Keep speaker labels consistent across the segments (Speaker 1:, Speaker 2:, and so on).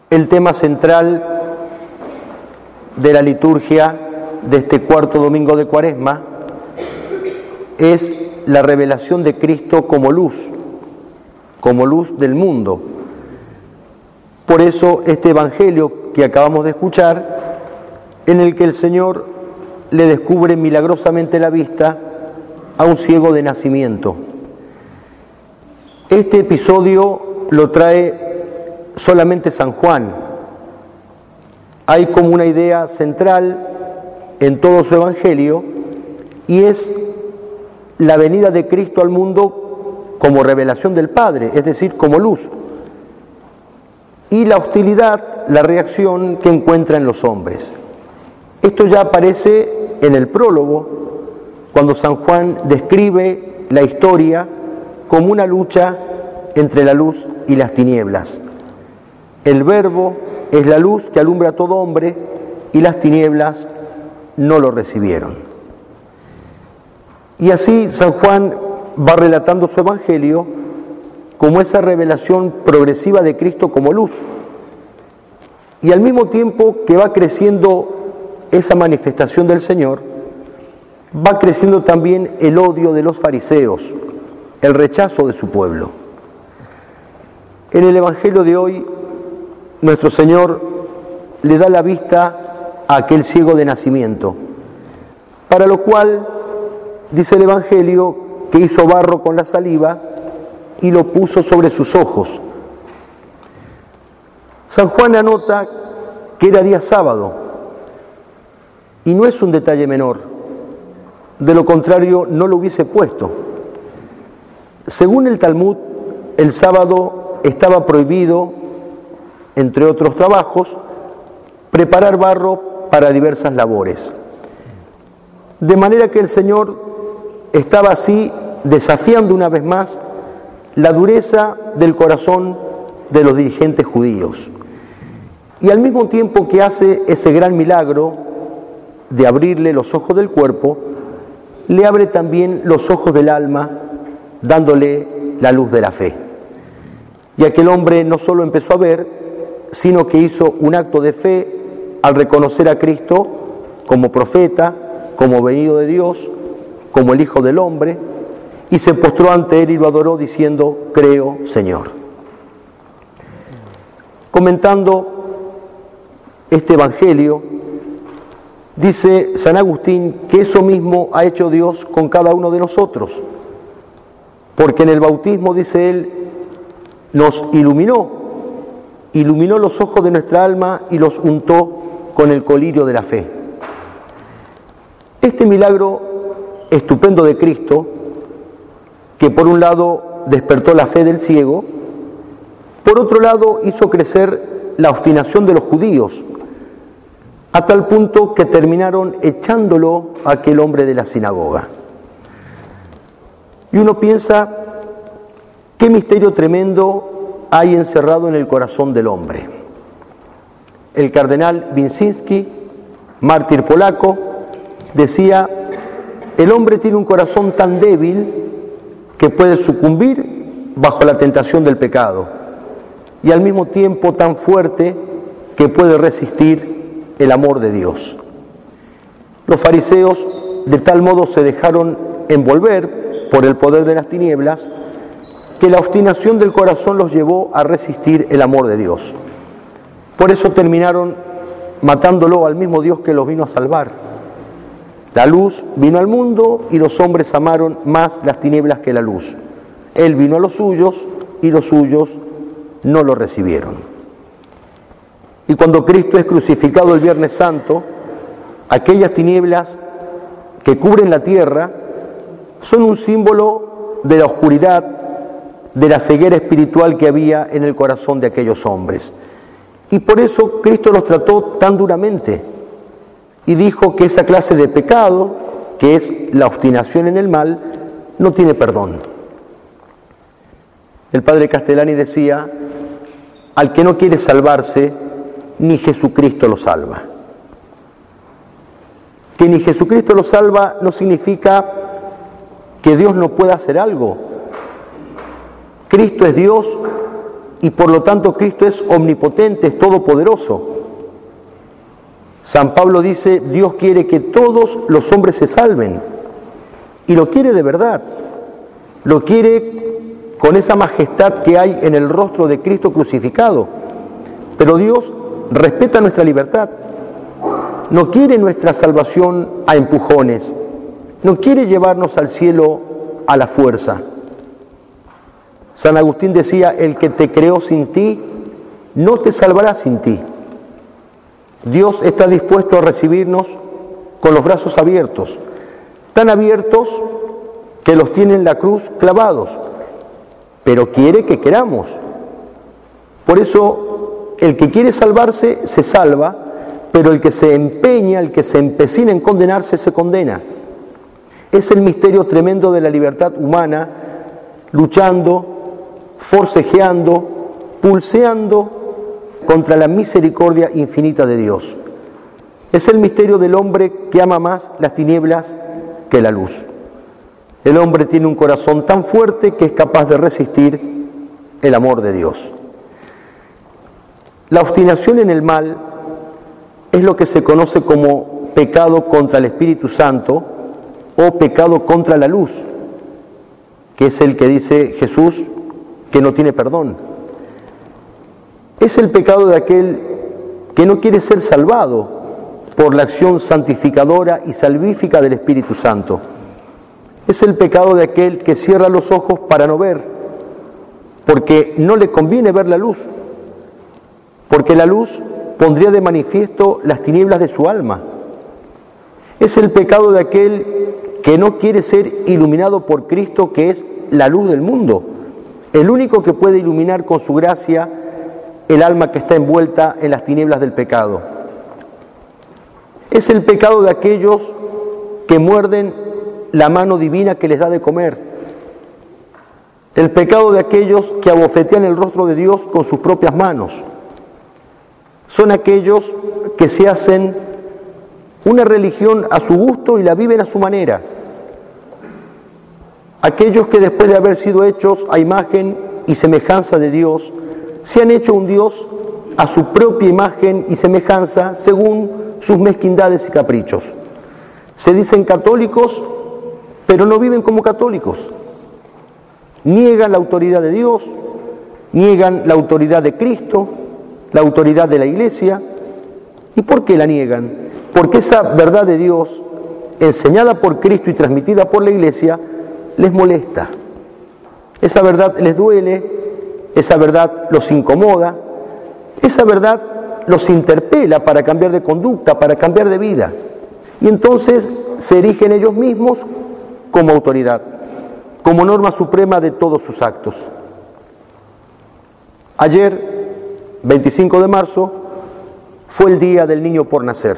Speaker 1: El tema central de la liturgia de este cuarto domingo de Cuaresma es la revelación de Cristo como luz del mundo. Por eso este evangelio que acabamos de escuchar, en el que el Señor le descubre milagrosamente la vista a un ciego de nacimiento. Este episodio lo trae solamente San Juan. Hay como una idea central en todo su evangelio y es la venida de Cristo al mundo como revelación del Padre, es decir, como luz, y la hostilidad, la reacción que encuentra en los hombres. Esto ya aparece en el prólogo, cuando San Juan describe la historia como una lucha entre la luz y las tinieblas. El Verbo es la luz que alumbra a todo hombre y las tinieblas no lo recibieron. Y así San Juan va relatando su evangelio como esa revelación progresiva de Cristo como luz. Y al mismo tiempo que va creciendo esa manifestación del Señor, va creciendo también el odio de los fariseos, el rechazo de su pueblo. En el evangelio de hoy, nuestro Señor le da la vista a aquel ciego de nacimiento, para lo cual dice el evangelio que hizo barro con la saliva y lo puso sobre sus ojos. San Juan anota que era día sábado, y no es un detalle menor, de lo contrario no lo hubiese puesto. Según el Talmud, el sábado estaba prohibido, entre otros trabajos, preparar barro para diversas labores. De manera que el Señor estaba así desafiando una vez más la dureza del corazón de los dirigentes judíos. Y al mismo tiempo que hace ese gran milagro de abrirle los ojos del cuerpo, le abre también los ojos del alma, dándole la luz de la fe. Y aquel hombre no solo empezó a ver, sino que hizo un acto de fe al reconocer a Cristo como profeta, como venido de Dios, como el Hijo del Hombre, y se postró ante él y lo adoró diciendo: creo, Señor. Comentando este evangelio, dice San Agustín que eso mismo ha hecho Dios con cada uno de nosotros, porque en el bautismo, dice él, nos iluminó los ojos de nuestra alma y los untó con el colirio de la fe. Este milagro estupendo de Cristo, que por un lado despertó la fe del ciego, por otro lado hizo crecer la obstinación de los judíos, a tal punto que terminaron echándolo a aquel hombre de la sinagoga. Y uno piensa, qué misterio tremendo hay encerrado en el corazón del hombre. El cardenal Winszynski, mártir polaco, decía: el hombre tiene un corazón tan débil que puede sucumbir bajo la tentación del pecado, y al mismo tiempo tan fuerte que puede resistir el amor de Dios. Los fariseos de tal modo se dejaron envolver por el poder de las tinieblas que la obstinación del corazón los llevó a resistir el amor de Dios. Por eso terminaron matándolo al mismo Dios que los vino a salvar. La luz vino al mundo y los hombres amaron más las tinieblas que la luz. Él vino a los suyos y los suyos no lo recibieron. Y cuando Cristo es crucificado el Viernes Santo, aquellas tinieblas que cubren la tierra son un símbolo de la oscuridad, de la ceguera espiritual que había en el corazón de aquellos hombres. Y por eso Cristo los trató tan duramente y dijo que esa clase de pecado, que es la obstinación en el mal, no tiene perdón. El padre Castellani decía: al que no quiere salvarse, ni Jesucristo lo salva. Que ni Jesucristo lo salva no significa que Dios no pueda hacer algo. Cristo es Dios y por lo tanto Cristo es omnipotente, es todopoderoso. San Pablo dice, Dios quiere que todos los hombres se salven, y lo quiere de verdad, lo quiere con esa majestad que hay en el rostro de Cristo crucificado. Pero Dios respeta nuestra libertad, no quiere nuestra salvación a empujones, no quiere llevarnos al cielo a la fuerza. San Agustín decía, el que te creó sin ti, no te salvará sin ti. Dios está dispuesto a recibirnos con los brazos abiertos, tan abiertos que los tiene en la cruz clavados, pero quiere que queramos. Por eso, el que quiere salvarse, se salva, pero el que se empeña, el que se empecina en condenarse, se condena. Es el misterio tremendo de la libertad humana, luchando, forcejeando, pulseando contra la misericordia infinita de Dios. Es el misterio del hombre que ama más las tinieblas que la luz. El hombre tiene un corazón tan fuerte que es capaz de resistir el amor de Dios. La obstinación en el mal es lo que se conoce como pecado contra el Espíritu Santo o pecado contra la luz, que es el que dice Jesús que no tiene perdón. Es el pecado de aquel que no quiere ser salvado por la acción santificadora y salvífica del Espíritu Santo. Es el pecado de aquel que cierra los ojos para no ver, porque no le conviene ver la luz, porque la luz pondría de manifiesto las tinieblas de su alma. Es el pecado de aquel que no quiere ser iluminado por Cristo, que es la luz del mundo, el único que puede iluminar con su gracia el alma que está envuelta en las tinieblas del pecado. Es el pecado de aquellos que muerden la mano divina que les da de comer. El pecado de aquellos que abofetean el rostro de Dios con sus propias manos. Son aquellos que se hacen una religión a su gusto y la viven a su manera. Aquellos que después de haber sido hechos a imagen y semejanza de Dios, se han hecho un Dios a su propia imagen y semejanza según sus mezquindades y caprichos. Se dicen católicos, pero no viven como católicos. Niegan la autoridad de Dios, niegan la autoridad de Cristo, la autoridad de la Iglesia. ¿Y por qué la niegan? Porque esa verdad de Dios, enseñada por Cristo y transmitida por la Iglesia, les molesta. Esa verdad les duele, esa verdad los incomoda, esa verdad los interpela para cambiar de conducta, para cambiar de vida. Y entonces se erigen ellos mismos como autoridad, como norma suprema de todos sus actos. Ayer, 25 de marzo, fue el Día del Niño por Nacer.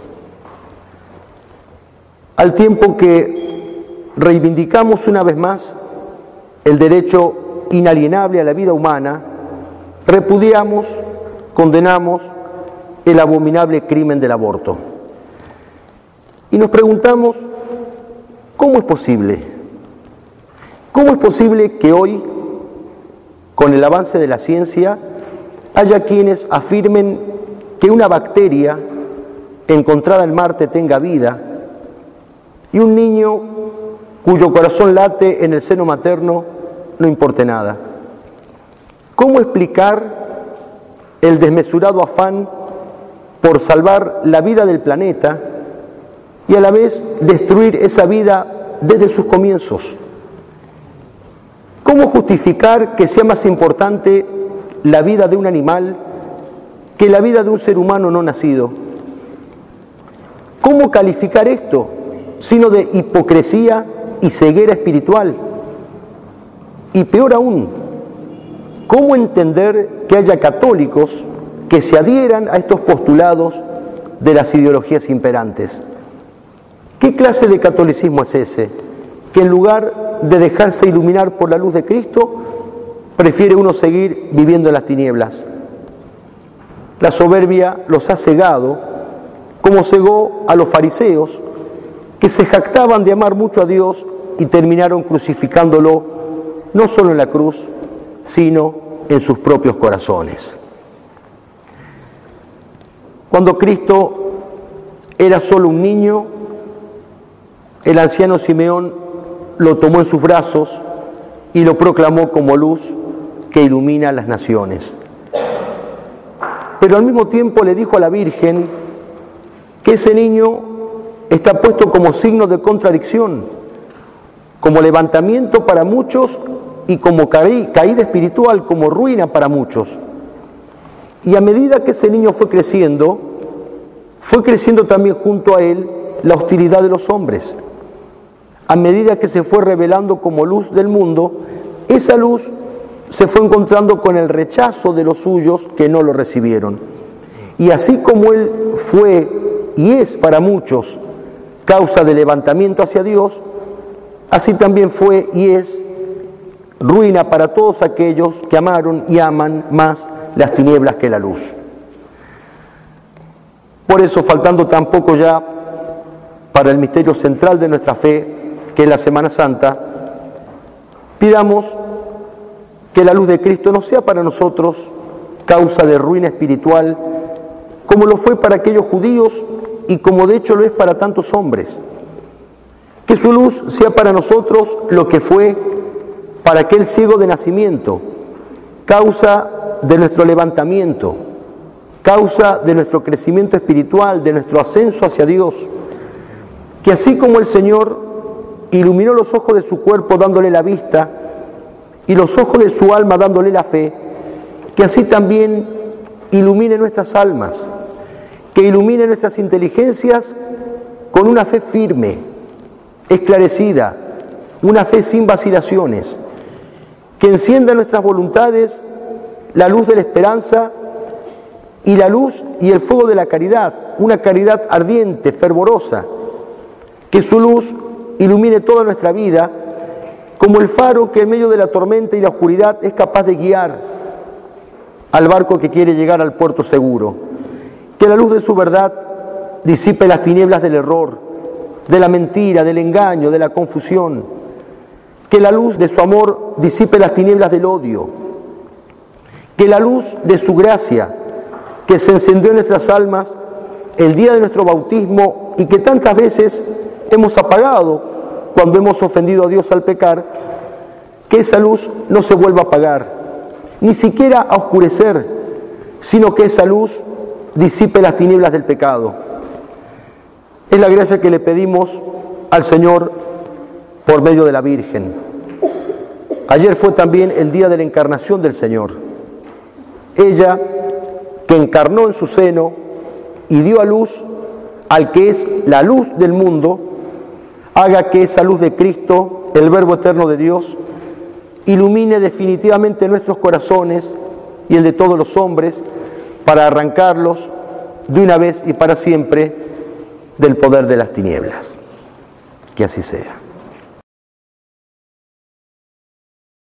Speaker 1: Al tiempo que reivindicamos una vez más el derecho inalienable a la vida humana, repudiamos, condenamos el abominable crimen del aborto. Y nos preguntamos, ¿cómo es posible? ¿Cómo es posible que hoy, con el avance de la ciencia, haya quienes afirmen que una bacteria encontrada en Marte tenga vida y un niño cuyo corazón late en el seno materno no importe nada? ¿Cómo explicar el desmesurado afán por salvar la vida del planeta y a la vez destruir esa vida desde sus comienzos? ¿Cómo justificar que sea más importante la vida de un animal que la vida de un ser humano no nacido? ¿Cómo calificar esto sino de hipocresía y ceguera espiritual? Y peor aún, ¿cómo entender que haya católicos que se adhieran a estos postulados de las ideologías imperantes? ¿Qué clase de catolicismo es ese? Que en lugar de dejarse iluminar por la luz de Cristo, prefiere uno seguir viviendo en las tinieblas. La soberbia los ha cegado, como cegó a los fariseos, que se jactaban de amar mucho a Dios y terminaron crucificándolo no solo en la cruz, sino en sus propios corazones. Cuando Cristo era solo un niño, el anciano Simeón lo tomó en sus brazos y lo proclamó como luz que ilumina las naciones. Pero al mismo tiempo le dijo a la Virgen que ese niño está puesto como signo de contradicción, como levantamiento para muchos y como caída espiritual, como ruina para muchos. Y a medida que ese niño fue creciendo también junto a él la hostilidad de los hombres. A medida que se fue revelando como luz del mundo, esa luz se fue encontrando con el rechazo de los suyos que no lo recibieron. Y así como él fue y es para muchos causa de levantamiento hacia Dios, así también fue y es ruina para todos aquellos que amaron y aman más las tinieblas que la luz. Por eso, faltando tan poco ya para el misterio central de nuestra fe, que es la Semana Santa, pidamos que la luz de Cristo no sea para nosotros causa de ruina espiritual, como lo fue para aquellos judíos y como de hecho lo es para tantos hombres. Que su luz sea para nosotros lo que fue para aquel ciego de nacimiento, causa de nuestro levantamiento, causa de nuestro crecimiento espiritual, de nuestro ascenso hacia Dios. Que así como el Señor iluminó los ojos de su cuerpo dándole la vista y los ojos de su alma dándole la fe, que así también ilumine nuestras almas, que ilumine nuestras inteligencias con una fe firme, esclarecida, una fe sin vacilaciones, que encienda en nuestras voluntades la luz de la esperanza y la luz y el fuego de la caridad, una caridad ardiente, fervorosa, que su luz ilumine toda nuestra vida como el faro que en medio de la tormenta y la oscuridad es capaz de guiar al barco que quiere llegar al puerto seguro. Que la luz de su verdad disipe las tinieblas del error, de la mentira, del engaño, de la confusión. Que la luz de su amor disipe las tinieblas del odio. Que la luz de su gracia, que se encendió en nuestras almas el día de nuestro bautismo y que tantas veces hemos apagado cuando hemos ofendido a Dios al pecar, que esa luz no se vuelva a apagar, ni siquiera a oscurecer, sino que esa luz disipe las tinieblas del pecado. Es la gracia que le pedimos al Señor por medio de la Virgen. Ayer fue también el día de la encarnación del Señor. Ella, que encarnó en su seno y dio a luz al que es la luz del mundo, haga que esa luz de Cristo, el Verbo eterno de Dios, ilumine definitivamente nuestros corazones y el de todos los hombres para arrancarlos de una vez y para siempre del poder de las tinieblas. Que así sea.